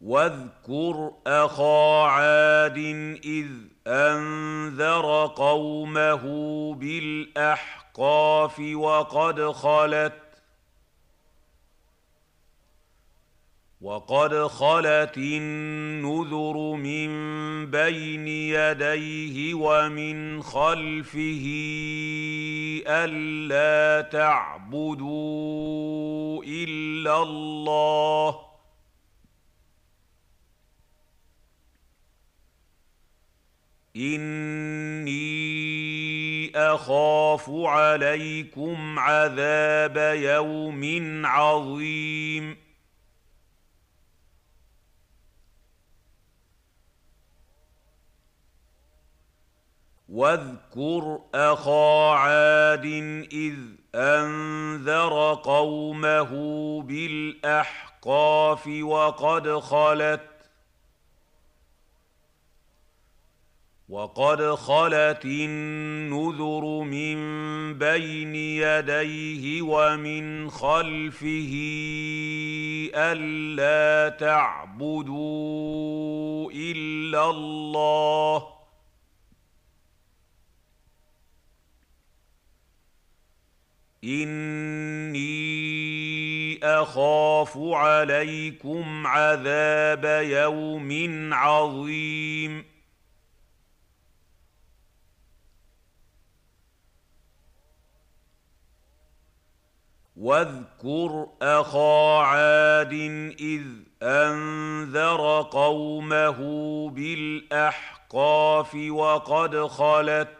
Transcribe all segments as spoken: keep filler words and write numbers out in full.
واذكر أخا عاد إذ أنذر قومه بالأحقاف وقد خلت وقد خلت النذر من بين يديه ومن خلفه ألا تعبدوا إلا الله إني أخاف عليكم عذاب يوم عظيم واذكر أخا عاد إذ أنذر قومه بالأحقاف وقد خلت وقد خلت النذر من بين يديه ومن خلفه ألا تعبدوا إلا الله إني أخاف عليكم عذاب يوم عظيم واذكر أخا عاد إذ أنذر قومه بالأحقاف وقد خلت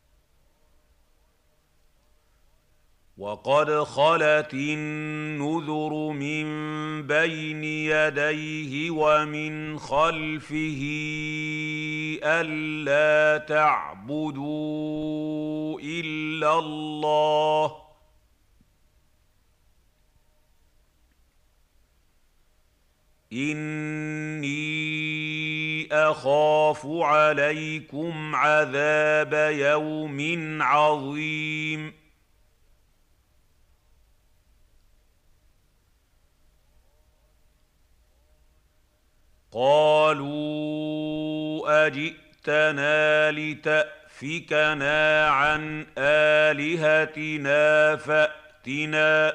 وقد خلت النذر من بين يديه ومن خلفه ألا تعبدوا إلا الله إني أخاف عليكم عذاب يوم عظيم قالوا أجئتنا لتأفكنا عن آلهتنا فأتنا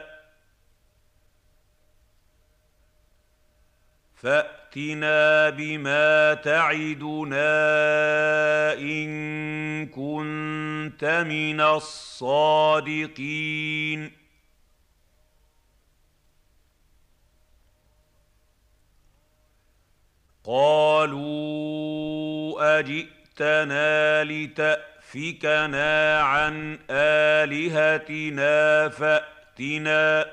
فأتنا بما تعدنا إن كنت من الصادقين قالوا أجئتنا لتأفكنا عن آلهتنا فأتنا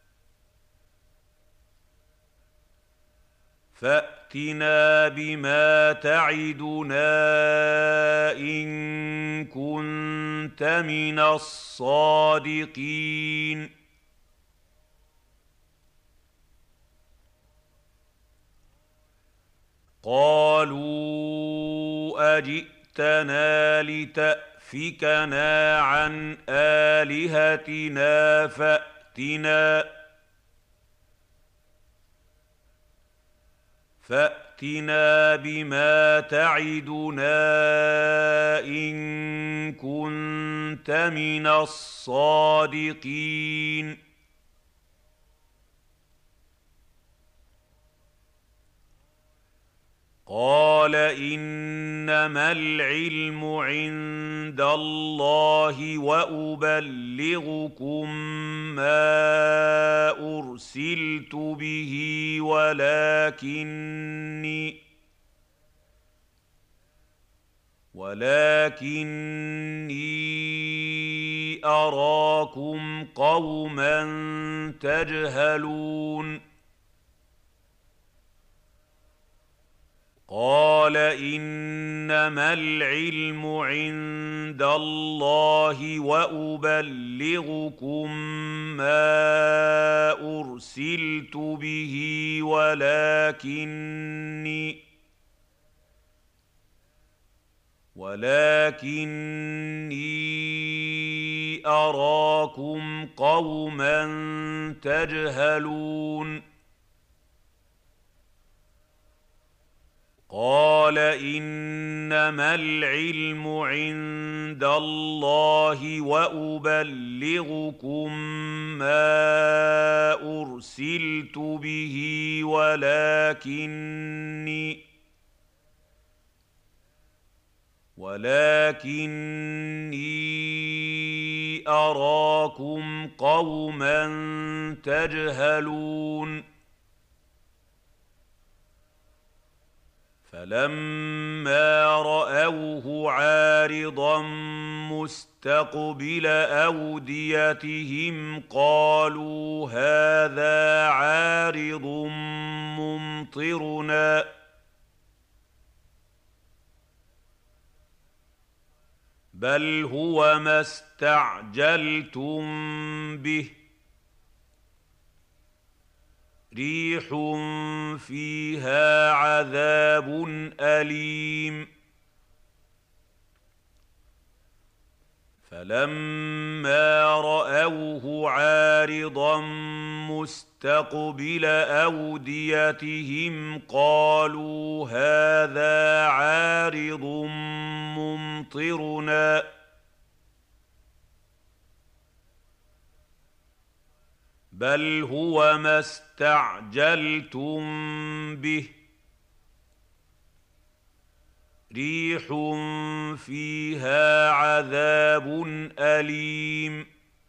فأتنا بما تعدنا إن كنت من الصادقين قالوا أجئتنا لتأفكنا عن آلهتنا فأتنا فأتنا بما تعدنا إن كنت من الصادقين قال إنما العلم عند الله وأبلغكم ما أرسلت به ولكني ولكني أراكم قوما تجهلون قال إنما العلم عند الله وأبلغكم ما أرسلت به ولكني ولكني أراكم قوما تجهلون قال إنما العلم عند الله وأبلغكم ما أرسلت به ولكني ولكني أراكم قوما تجهلون فلما رأوه عارضا مستقبل أوديتهم قالوا هذا عارض ممطرنا بل هو ما استعجلتم به ريح فيها عذاب أليم فلما رأوه عارضا مستقبل أوديتهم قالوا هذا عارض ممطرنا بل هو ما استعجلتم به ريح فيها عذاب أليم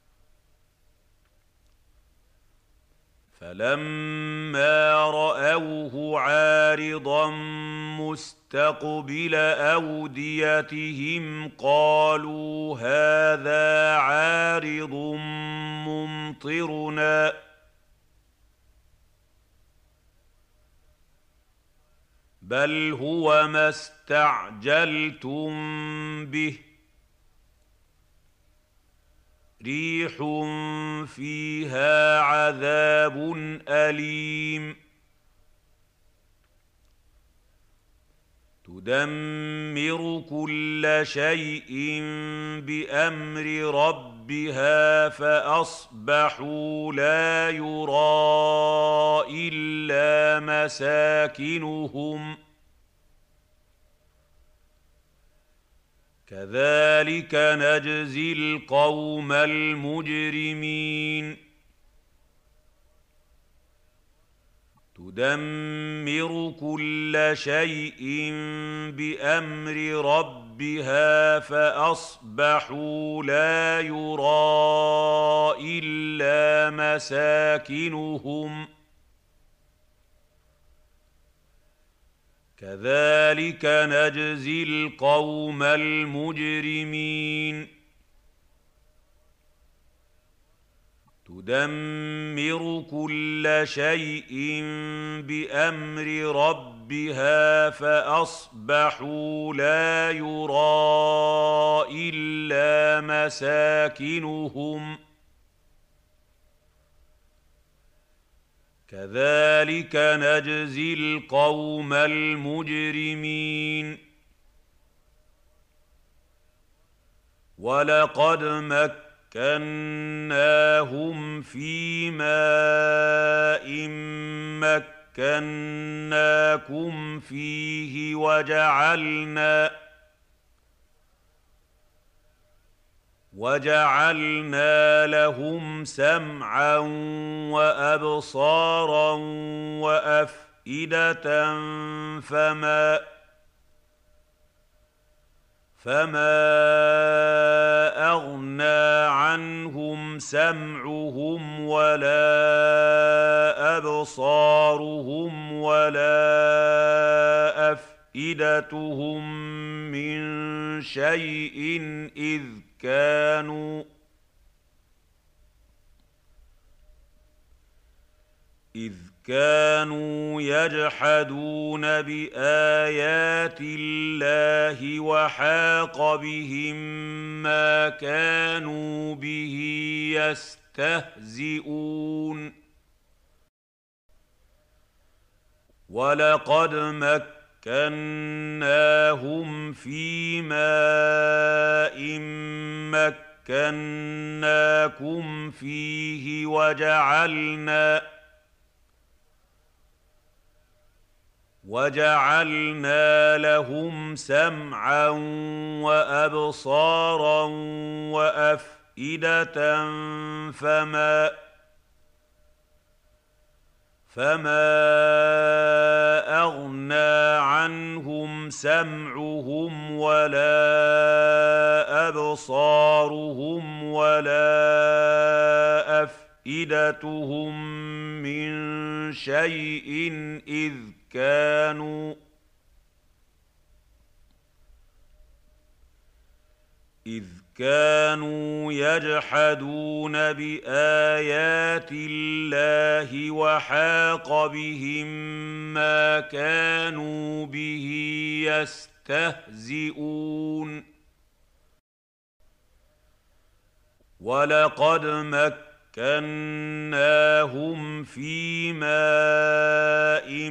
فلما رأوه عارضا مستقبل أوديتهم قالوا هذا عارض ممطرنا بل هو ما استعجلتم به ريح فيها عذاب أليم تدمر كل شيء بأمر ربها فأصبحوا لا يرى إلا مساكنهم كذلك نجزي القوم المجرمين تدمر كل شيء بأمر ربها فأصبحوا لا يرى إلا مساكنهم كذلك نجزي القوم المجرمين تدمر كل شيء بأمر ربها فأصبحوا لا يرى إلا مساكنهم كذلك نجزي القوم المجرمين ولقد مكناهم في ماء مكناكم فيه وجعلنا وجعلنا لهم سمعا وأبصارا وأفئدة فما فما أغنى عنهم سمعهم ولا أبصارهم ولا أفئدتهم من شيء إذ كانوا إذ كانوا يجحدون بآيات الله وحاق بهم ما كانوا به يستهزئون ولقد مكناهم في ماء مكناكم فيه وجعلنا وجعلنا لهم سمعا وأبصارا وأفئدة فما فما أغنى عنهم سمعهم ولا أبصارهم ولا أفئدتهم من شيء إذ كانوا إذ كانوا يجحدون بآيات الله وحاق بهم ما كانوا به يستهزئون ولقد مكناهم في ماء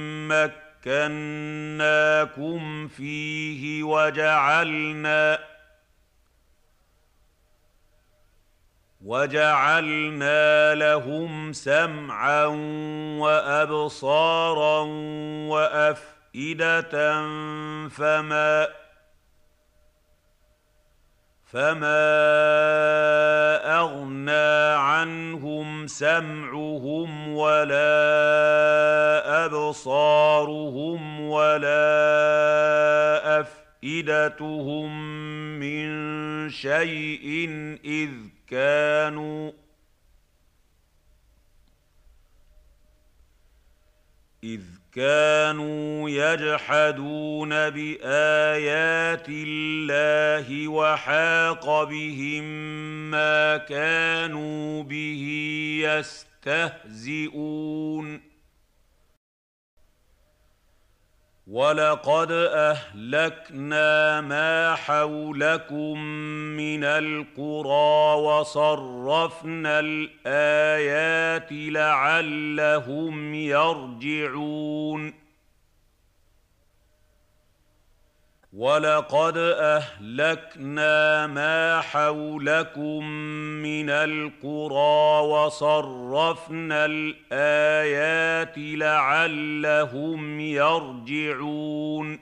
مكناكم فيه وجعلنا وجعلنا لهم سمعا وأبصارا وأفئدة فما فما أغنى عنهم سمعهم ولا أبصارهم ولا أفئدتهم من شيء إذ كانوا إذ كانوا يجحدون بآيات الله وحاق بهم ما كانوا به يستهزئون ولقد أهلكنا ما حولكم من القرى وصرفنا الآيات لعلهم يرجعون ولقد أهلكنا ما حولكم من القرى وصرفنا الآيات لعلهم يرجعون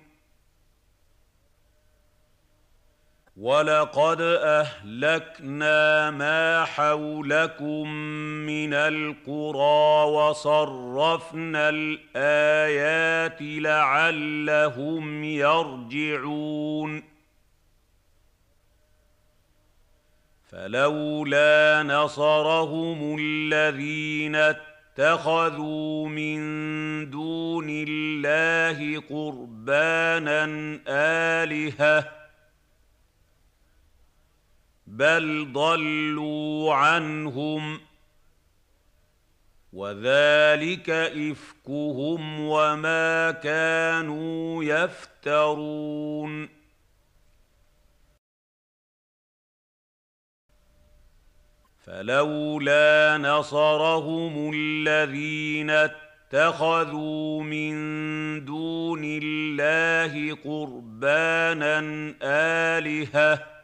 ولقد أهلكنا ما حولكم من القرى وصرفنا الآيات لعلهم يرجعون فلولا نصرهم الذين اتخذوا من دون الله قربانا آلهة بل ضلوا عنهم وذلك إفكهم وما كانوا يفترون فلولا نصرهم الذين اتخذوا من دون الله قربانا آلهة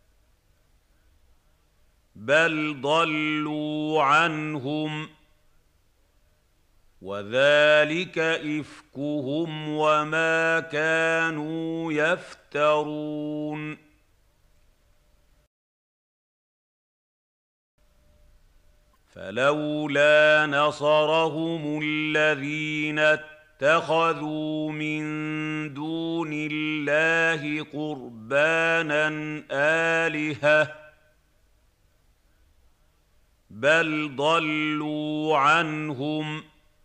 بل ضلوا عنهم وذلك إفكهم وما كانوا يفترون فلولا نصرهم الذين اتخذوا من دون الله قربانا آلهة بل ضلوا عنهم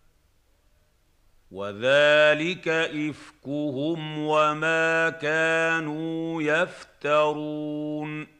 وذلك إفكهم وما كانوا يفترون